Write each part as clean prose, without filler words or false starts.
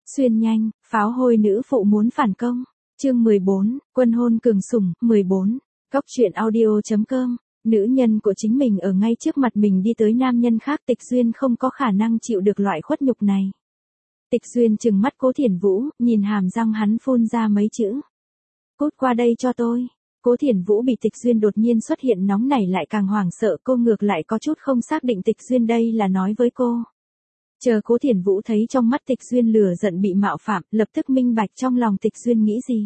Xuyên nhanh, pháo hôi nữ phụ muốn phản công. Chương 14, quân hôn cường sủng, 14. Góc truyện audio.com. Nữ nhân của chính mình ở ngay trước mặt mình đi tới nam nhân khác, Tịch Duyên không có khả năng chịu được loại khuất nhục này. Tịch Duyên trừng mắt Cố Thiển Vũ, nhìn hàm răng hắn phun ra mấy chữ. Cút qua đây cho tôi. Cố Thiển Vũ bị Tịch Duyên đột nhiên xuất hiện nóng nảy lại càng hoảng sợ, cô ngược lại có chút không xác định Tịch Duyên đây là nói với cô. Chờ Cố Thiển Vũ thấy trong mắt Tịch Duyên lửa giận bị mạo phạm, lập tức minh bạch trong lòng Tịch Duyên nghĩ gì.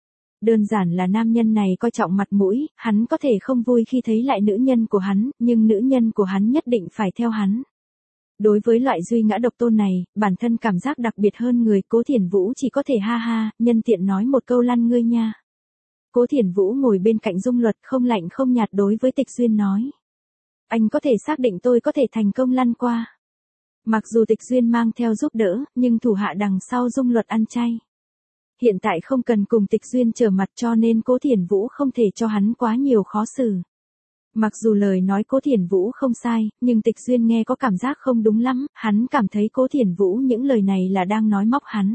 Đơn giản là nam nhân này coi trọng mặt mũi, hắn có thể không vui khi thấy lại nữ nhân của hắn, nhưng nữ nhân của hắn nhất định phải theo hắn. Đối với loại duy ngã độc tôn này, bản thân cảm giác đặc biệt hơn người, Cố Thiển Vũ chỉ có thể ha ha, nhân tiện nói một câu lăn ngươi nha. Cố Thiển Vũ ngồi bên cạnh Dung Luật không lạnh không nhạt đối với Tịch Duyên nói. Anh có thể xác định tôi có thể thành công lăn qua. Mặc dù Tịch Duyên mang theo giúp đỡ, nhưng thủ hạ đằng sau Dung Luật ăn chay. Hiện tại không cần cùng Tịch Duyên trở mặt cho nên Cố Thiển Vũ không thể cho hắn quá nhiều khó xử. Mặc dù lời nói Cố Thiển Vũ không sai, nhưng Tịch Duyên nghe có cảm giác không đúng lắm, hắn cảm thấy Cố Thiển Vũ những lời này là đang nói móc hắn.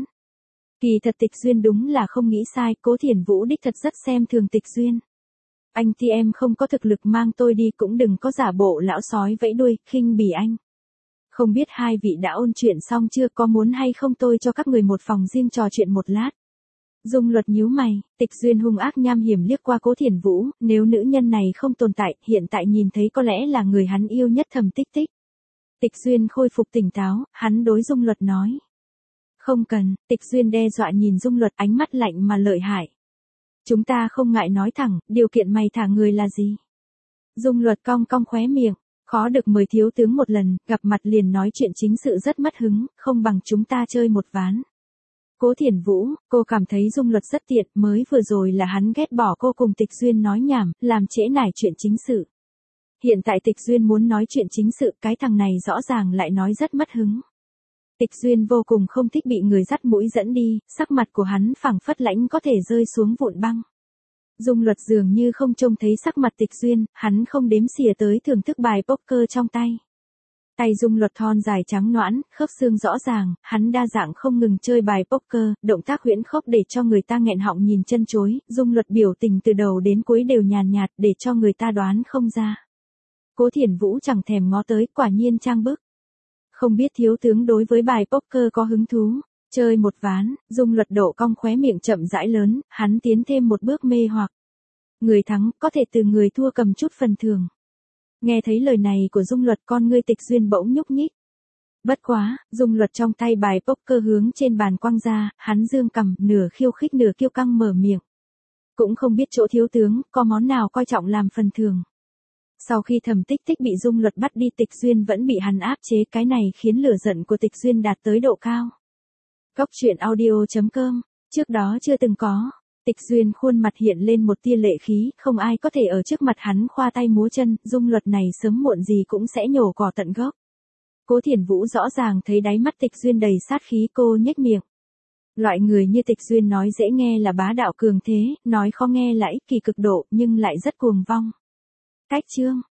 Kỳ thật Tịch Duyên đúng là không nghĩ sai, Cố Thiển Vũ đích thật rất xem thường Tịch Duyên. Anh thì em không có thực lực mang tôi đi cũng đừng có giả bộ lão sói vẫy đuôi, khinh bỉ anh. Không biết hai vị đã ôn chuyện xong chưa, có muốn hay không tôi cho các người một phòng riêng trò chuyện một lát. Dung Luật nhíu mày, Tịch Duyên hung ác nham hiểm liếc qua Cố Thiển Vũ, nếu nữ nhân này không tồn tại, hiện tại nhìn thấy có lẽ là người hắn yêu nhất Thẩm Tích Tích. Tịch Duyên khôi phục tỉnh táo, hắn đối Dung Luật nói. Không cần, Tịch Duyên đe dọa nhìn Dung Luật ánh mắt lạnh mà lợi hại. Chúng ta không ngại nói thẳng, điều kiện mày thả người là gì? Dung Luật cong cong khóe miệng, khó được mời thiếu tướng một lần, gặp mặt liền nói chuyện chính sự rất mất hứng, không bằng chúng ta chơi một ván. Cố Thiển Vũ, cô cảm thấy Dung Luật rất tiện, mới vừa rồi là hắn ghét bỏ cô cùng Tịch Duyên nói nhảm, làm trễ nải chuyện chính sự. Hiện tại Tịch Duyên muốn nói chuyện chính sự, cái thằng này rõ ràng lại nói rất mất hứng. Tịch Duyên vô cùng không thích bị người dắt mũi dẫn đi, sắc mặt của hắn phẳng phất lãnh có thể rơi xuống vụn băng. Dung Luật dường như không trông thấy sắc mặt Tịch Duyên, hắn không đếm xỉa tới thưởng thức bài poker trong tay. Tay Dung Luật thon dài trắng nõn, khớp xương rõ ràng, hắn đa dạng không ngừng chơi bài poker, động tác huyễn khốc để cho người ta nghẹn họng nhìn chân chối, Dung Luật biểu tình từ đầu đến cuối đều nhàn nhạt để cho người ta đoán không ra. Cố Thiển Vũ chẳng thèm ngó tới, quả nhiên trang bức. Không biết thiếu tướng đối với bài poker có hứng thú, chơi một ván, Dung Luật độ cong khóe miệng chậm rãi lớn, hắn tiến thêm một bước mê hoặc. Người thắng, có thể từ người thua cầm chút phần thưởng. Nghe thấy lời này của Dung Luật con ngươi Tịch Duyên bỗng nhúc nhích. Bất quá, Dung Luật trong tay bài poker hướng trên bàn quăng ra, hắn dương cằm, nửa khiêu khích nửa kiêu căng mở miệng. Cũng không biết chỗ thiếu tướng, có món nào coi trọng làm phần thưởng. Sau khi Thẩm Tích Tích bị Dung Luật bắt đi, Tịch Duyên vẫn bị hắn áp chế, cái này khiến lửa giận của Tịch Duyên đạt tới độ cao. Góc truyện audio.com, trước đó chưa từng có. Tịch Duyên khuôn mặt hiện lên một tia lệ khí, không ai có thể ở trước mặt hắn khoa tay múa chân, Dung Luật này sớm muộn gì cũng sẽ nhổ cỏ tận gốc. Cố Thiển Vũ rõ ràng thấy đáy mắt Tịch Duyên đầy sát khí, cô nhếch miệng. Loại người như Tịch Duyên nói dễ nghe là bá đạo cường thế, nói khó nghe là ích kỷ cực độ, nhưng lại rất cuồng vong. Cách chương.